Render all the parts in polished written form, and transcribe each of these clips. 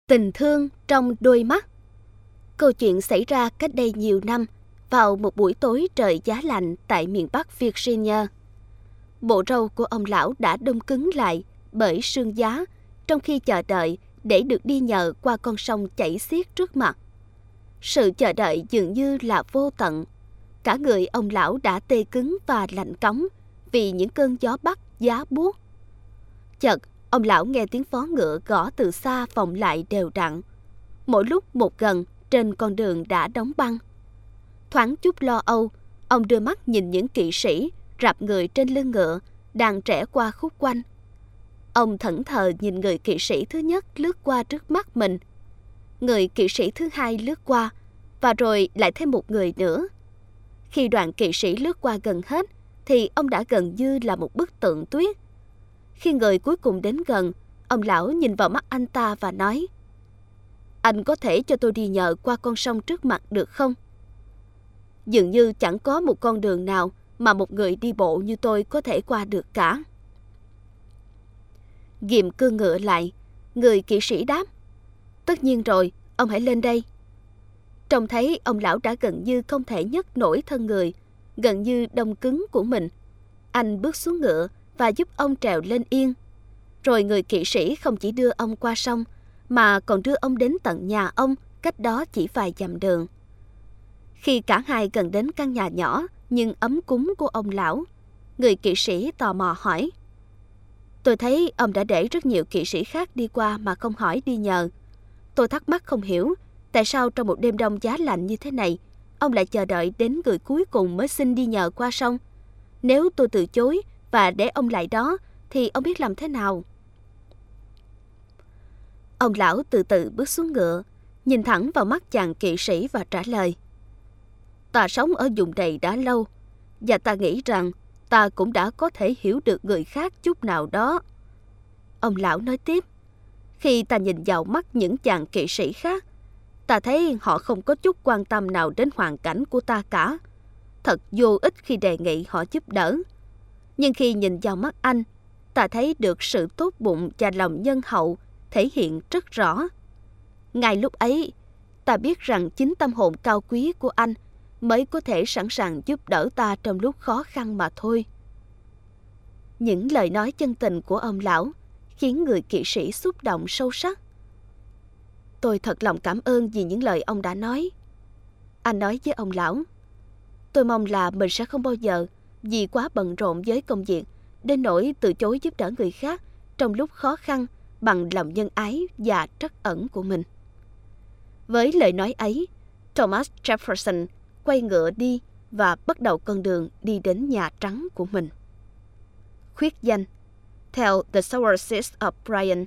Tình thương trong đôi mắt. Câu chuyện xảy ra cách đây nhiều năm, vào một buổi tối trời giá lạnh tại miền Bắc Virginia. Bộ râu của ông lão đã đông cứng lại bởi sương giá trong khi chờ đợi để được đi nhờ qua con sông chảy xiết trước mặt. Sự chờ đợi dường như là vô tận. Cả người ông lão đã tê cứng và lạnh cóng vì những cơn gió bắc giá buốt. Chợt, ông lão nghe tiếng vó ngựa gõ từ xa vọng lại đều đặn. Mỗi lúc một gần, trên con đường đã đóng băng. Thoáng chút lo âu, ông đưa mắt nhìn những kỵ sĩ rạp người trên lưng ngựa đang rẽ qua khúc quanh. Ông thẫn thờ nhìn người kỵ sĩ thứ nhất lướt qua trước mắt mình. Người kỵ sĩ thứ hai lướt qua, và rồi lại thêm một người nữa. Khi đoàn kỵ sĩ lướt qua gần hết, thì ông đã gần như là một bức tượng tuyết. Khi người cuối cùng đến gần, ông lão nhìn vào mắt anh ta và nói: "Anh có thể cho tôi đi nhờ qua con sông trước mặt được không? Dường như chẳng có một con đường nào mà một người đi bộ như tôi có thể qua được cả." Ghìm cương ngựa lại, người kỵ sĩ đáp: "Tất nhiên rồi, ông hãy lên đây." Trông thấy ông lão đã gần như không thể nhấc nổi thân người, gần như đông cứng của mình. Anh bước xuống ngựa và giúp ông trèo lên yên. Rồi người kỵ sĩ không chỉ đưa ông qua sông, mà còn đưa ông đến tận nhà ông, cách đó chỉ vài dặm đường. Khi cả hai gần đến căn nhà nhỏ nhưng ấm cúng của ông lão, người kỵ sĩ tò mò hỏi: "Tôi thấy ông đã để rất nhiều kỵ sĩ khác đi qua mà không hỏi đi nhờ. Tôi thắc mắc không hiểu, tại sao trong một đêm đông giá lạnh như thế này, ông lại chờ đợi đến người cuối cùng mới xin đi nhờ qua sông? Nếu tôi từ chối và để ông lại đó, thì ông biết làm thế nào?" Ông lão từ từ bước xuống ngựa, nhìn thẳng vào mắt chàng kỵ sĩ và trả lời: "Ta sống ở vùng này đã lâu, và ta nghĩ rằng ta cũng đã có thể hiểu được người khác chút nào đó." Ông lão nói tiếp: "Khi ta nhìn vào mắt những chàng kỵ sĩ khác, ta thấy họ không có chút quan tâm nào đến hoàn cảnh của ta cả. Thật vô ích khi đề nghị họ giúp đỡ. Nhưng khi nhìn vào mắt anh, ta thấy được sự tốt bụng và lòng nhân hậu thể hiện rất rõ. Ngay lúc ấy, ta biết rằng chính tâm hồn cao quý của anh mới có thể sẵn sàng giúp đỡ ta trong lúc khó khăn mà thôi." Những lời nói chân tình của ông lão khiến người kỵ sĩ xúc động sâu sắc. "Tôi thật lòng cảm ơn vì những lời ông đã nói." Anh nói với ông lão: "Tôi mong là mình sẽ không bao giờ vì quá bận rộn với công việc đến nỗi từ chối giúp đỡ người khác trong lúc khó khăn bằng lòng nhân ái và trắc ẩn của mình." Với lời nói ấy, Thomas Jefferson quay ngựa đi và bắt đầu con đường đi đến Nhà Trắng của mình. Khuyết danh: theo The Sower of Brian.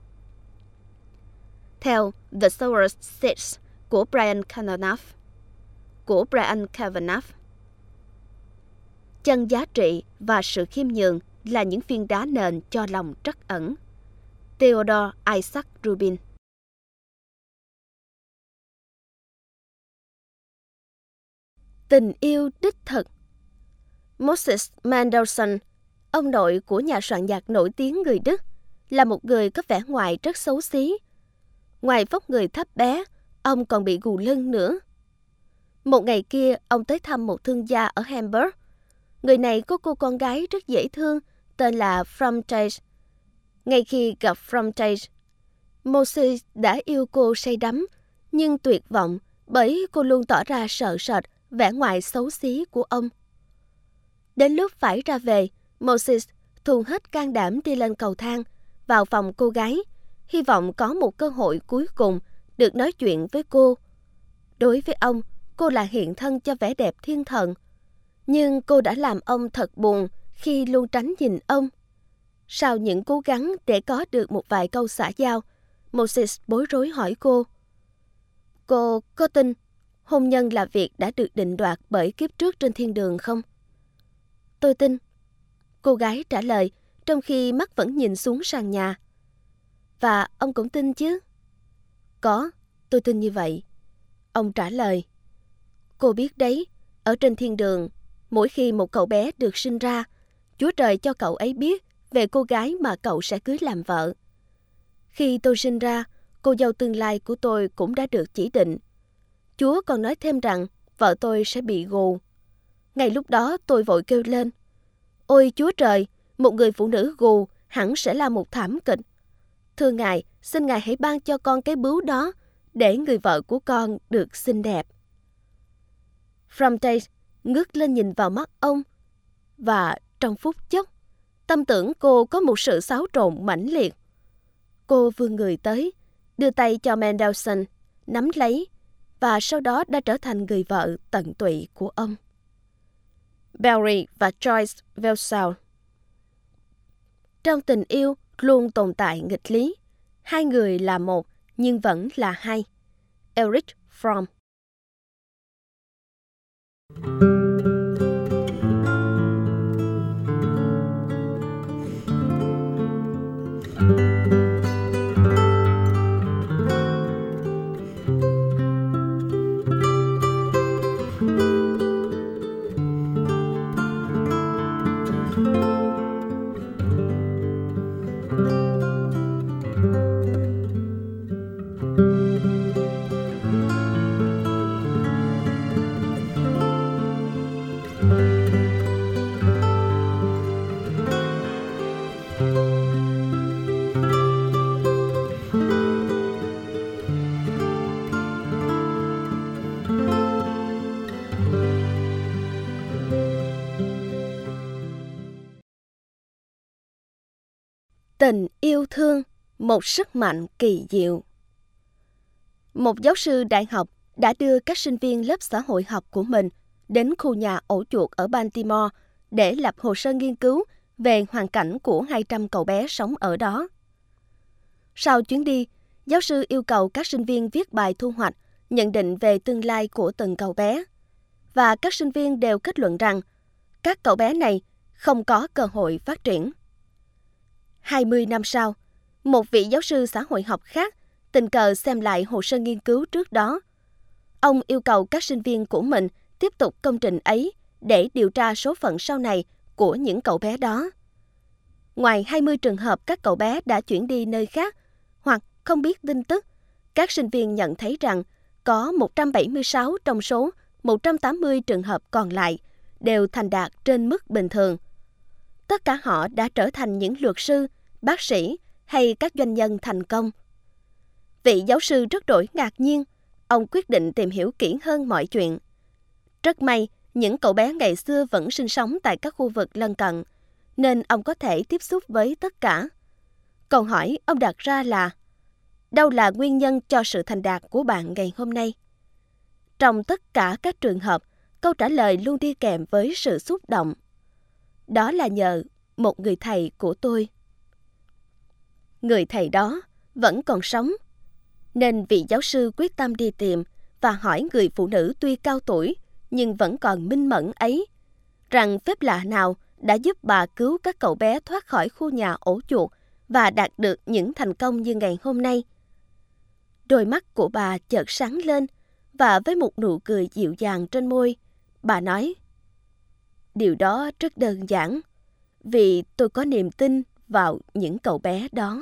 Theo The Sower của Brian Kavanagh. Chân giá trị và sự khiêm nhường là những viên đá nền cho lòng trắc ẩn. Theodore Isaac Rubin. Tình yêu đích thực. Moses Mendelssohn, ông nội của nhà soạn nhạc nổi tiếng người Đức, là một người có vẻ ngoài rất xấu xí. Ngoài vóc người thấp bé, ông còn bị gù lưng nữa. Một ngày kia, ông tới thăm một thương gia ở Hamburg. Người này có cô con gái rất dễ thương, tên là Fromtage. Ngay khi gặp Fromtage, Moses đã yêu cô say đắm, nhưng tuyệt vọng bởi cô luôn tỏ ra sợ sệt vẻ ngoài xấu xí của ông. Đến lúc phải ra về, Moses thu hết can đảm đi lên cầu thang, vào phòng cô gái, hy vọng có một cơ hội cuối cùng được nói chuyện với cô. Đối với ông, cô là hiện thân cho vẻ đẹp thiên thần. Nhưng cô đã làm ông thật buồn khi luôn tránh nhìn ông. Sau những cố gắng để có được một vài câu xã giao, Moses bối rối hỏi cô: "Cô có tin hôn nhân là việc đã được định đoạt bởi kiếp trước trên thiên đường không?" "Tôi tin," cô gái trả lời, trong khi mắt vẫn nhìn xuống sàn nhà. "Và ông cũng tin chứ?" "Có, tôi tin như vậy," ông trả lời. "Cô biết đấy, ở trên thiên đường, mỗi khi một cậu bé được sinh ra, Chúa Trời cho cậu ấy biết về cô gái mà cậu sẽ cưới làm vợ. Khi tôi sinh ra, cô dâu tương lai của tôi cũng đã được chỉ định. Chúa còn nói thêm rằng vợ tôi sẽ bị gù. Ngay lúc đó tôi vội kêu lên: Ôi Chúa Trời, một người phụ nữ gù hẳn sẽ là một thảm kịch. Thưa Ngài, xin Ngài hãy ban cho con cái bướu đó để người vợ của con được xinh đẹp. Framte ngước lên nhìn vào mắt ông, và trong phút chốc, tâm tưởng cô có một sự xáo trộn mãnh liệt. Cô vươn người tới, đưa tay cho Mendelssohn, nắm lấy, và sau đó đã trở thành người vợ tận tụy của ông. Barry và Joyce Welsall. Trong tình yêu luôn tồn tại nghịch lý. Hai người là một, nhưng vẫn là hai. Erich Fromm. Tình yêu thương, một sức mạnh kỳ diệu. Một giáo sư đại học đã đưa các sinh viên lớp xã hội học của mình đến khu nhà ổ chuột ở Baltimore để lập hồ sơ nghiên cứu về hoàn cảnh của 200 cậu bé sống ở đó. Sau chuyến đi, giáo sư yêu cầu các sinh viên viết bài thu hoạch, nhận định về tương lai của từng cậu bé. Và các sinh viên đều kết luận rằng các cậu bé này không có cơ hội phát triển. 20 năm sau, một vị giáo sư xã hội học khác tình cờ xem lại hồ sơ nghiên cứu trước đó. Ông yêu cầu các sinh viên của mình tiếp tục công trình ấy để điều tra số phận sau này của những cậu bé đó. Ngoài 20 trường hợp các cậu bé đã chuyển đi nơi khác hoặc không biết tin tức, các sinh viên nhận thấy rằng có 176 trong số 180 trường hợp còn lại đều thành đạt trên mức bình thường. Tất cả họ đã trở thành những luật sư, bác sĩ hay các doanh nhân thành công. Vị giáo sư rất đổi ngạc nhiên. Ông quyết định tìm hiểu kỹ hơn mọi chuyện. Rất may, những cậu bé ngày xưa vẫn sinh sống tại các khu vực lân cận, nên ông có thể tiếp xúc với tất cả. Câu hỏi ông đặt ra là: đâu là nguyên nhân cho sự thành đạt của bạn ngày hôm nay? Trong tất cả các trường hợp, câu trả lời luôn đi kèm với sự xúc động. Đó là nhờ một người thầy của tôi. Người thầy đó vẫn còn sống, nên vị giáo sư quyết tâm đi tìm và hỏi người phụ nữ tuy cao tuổi nhưng vẫn còn minh mẫn ấy, rằng phép lạ nào đã giúp bà cứu các cậu bé thoát khỏi khu nhà ổ chuột và đạt được những thành công như ngày hôm nay. Đôi mắt của bà chợt sáng lên, và với một nụ cười dịu dàng trên môi, bà nói: điều đó rất đơn giản, vì tôi có niềm tin vào những cậu bé đó.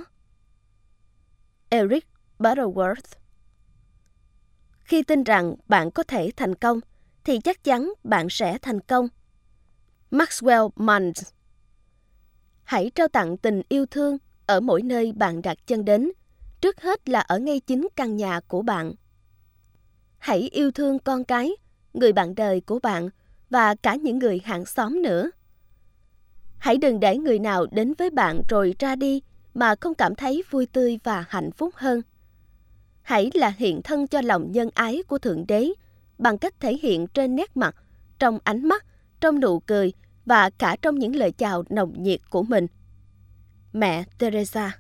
Eric Butterworth. Khi tin rằng bạn có thể thành công, thì chắc chắn bạn sẽ thành công. Maxwell Maltz. Hãy trao tặng tình yêu thương ở mỗi nơi bạn đặt chân đến, trước hết là ở ngay chính căn nhà của bạn. Hãy yêu thương con cái, người bạn đời của bạn và cả những người hàng xóm nữa. Hãy đừng để người nào đến với bạn rồi ra đi mà không cảm thấy vui tươi và hạnh phúc hơn. Hãy là hiện thân cho lòng nhân ái của Thượng Đế bằng cách thể hiện trên nét mặt, trong ánh mắt, trong nụ cười và cả trong những lời chào nồng nhiệt của mình. Mẹ Teresa.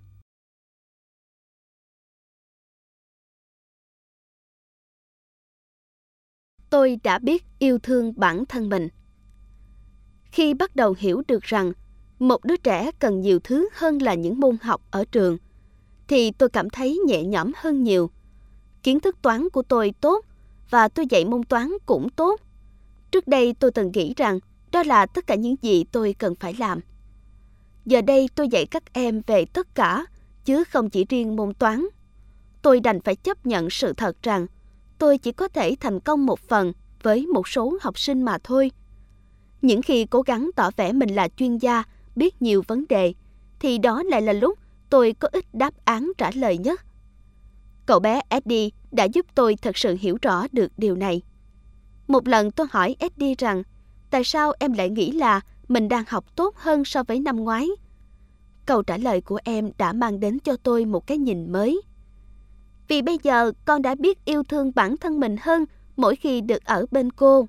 Tôi đã biết yêu thương bản thân mình. Khi bắt đầu hiểu được rằng một đứa trẻ cần nhiều thứ hơn là những môn học ở trường, thì tôi cảm thấy nhẹ nhõm hơn nhiều. Kiến thức toán của tôi tốt và tôi dạy môn toán cũng tốt. Trước đây tôi từng nghĩ rằng đó là tất cả những gì tôi cần phải làm. Giờ đây tôi dạy các em về tất cả, chứ không chỉ riêng môn toán. tôi đành phải chấp nhận sự thật rằng tôi chỉ có thể thành công một phần với một số học sinh mà thôi. Những khi cố gắng tỏ vẻ mình là chuyên gia, biết nhiều vấn đề, thì đó lại là lúc tôi có ít đáp án trả lời nhất. Cậu bé Eddie đã giúp tôi thật sự hiểu rõ được điều này. Một lần tôi hỏi Eddie rằng, tại sao em lại nghĩ là mình đang học tốt hơn so với năm ngoái? Câu trả lời của em đã mang đến cho tôi một cái nhìn mới. Vì bây giờ con đã biết yêu thương bản thân mình hơn mỗi khi được ở bên cô.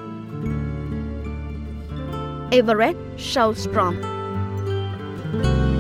Everett Shellstrom.